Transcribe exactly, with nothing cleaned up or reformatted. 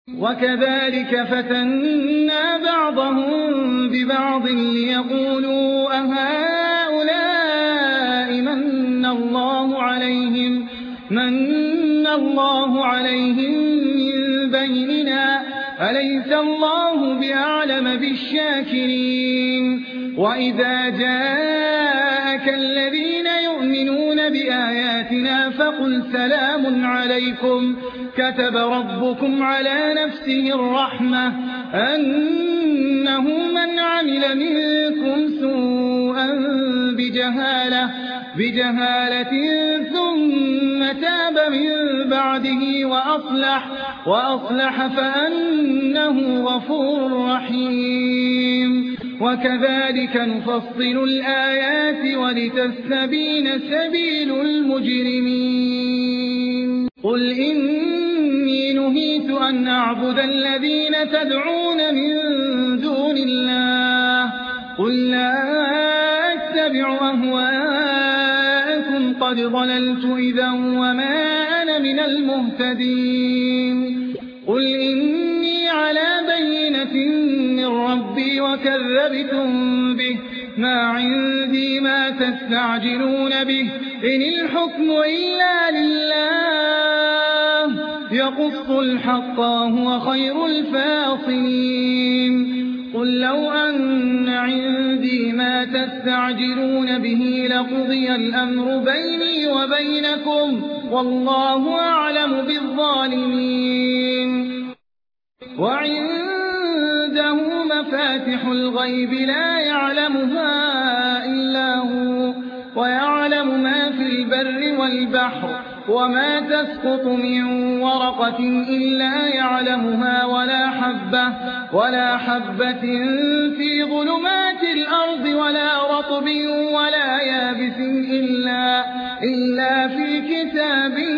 وكذلك فتنا بعضهم ببعض ليقولوا أهؤلاء من الله عليهم من الله عليهم من بيننا أليس الله بأعلم بالشاكرين. وإذا جاءك الذين يؤمنون بآياتنا فقل سلام عليكم كتب ربكم على نفسه الرحمة أنه من عمل منكم سوءا بجهالة, بجهالة ثم تاب من بعده وأصلح, وأصلح فأنه غفور رحيم. وكذلك نفصل الآيات ولتستبين سبيل المجرمين. قل إني نهيت أن أعبد الذين تدعون من دون الله قل لا أتبع أهواءكم قد ضللت إذا وما أنا من المهتدين. قل إني على بينة من ربي وكذبتم به ما عندي ما تستعجلون به إن الحكم إلا لله يقص الحق وهو خير الفاصلين. قل لو أن عندي ما تستعجلون به لقضي الأمر بيني وبينكم والله أعلم بالظالمين. وعنده مفاتح الغيب لا يعلمها إلا هو ويعلم ما في البر والبحر وما تسقط من ورقة إلا يعلمها ولا حبة, ولا حبة في ظلمات الأرض ولا رطب ولا يابس إلا, إلا في كتاب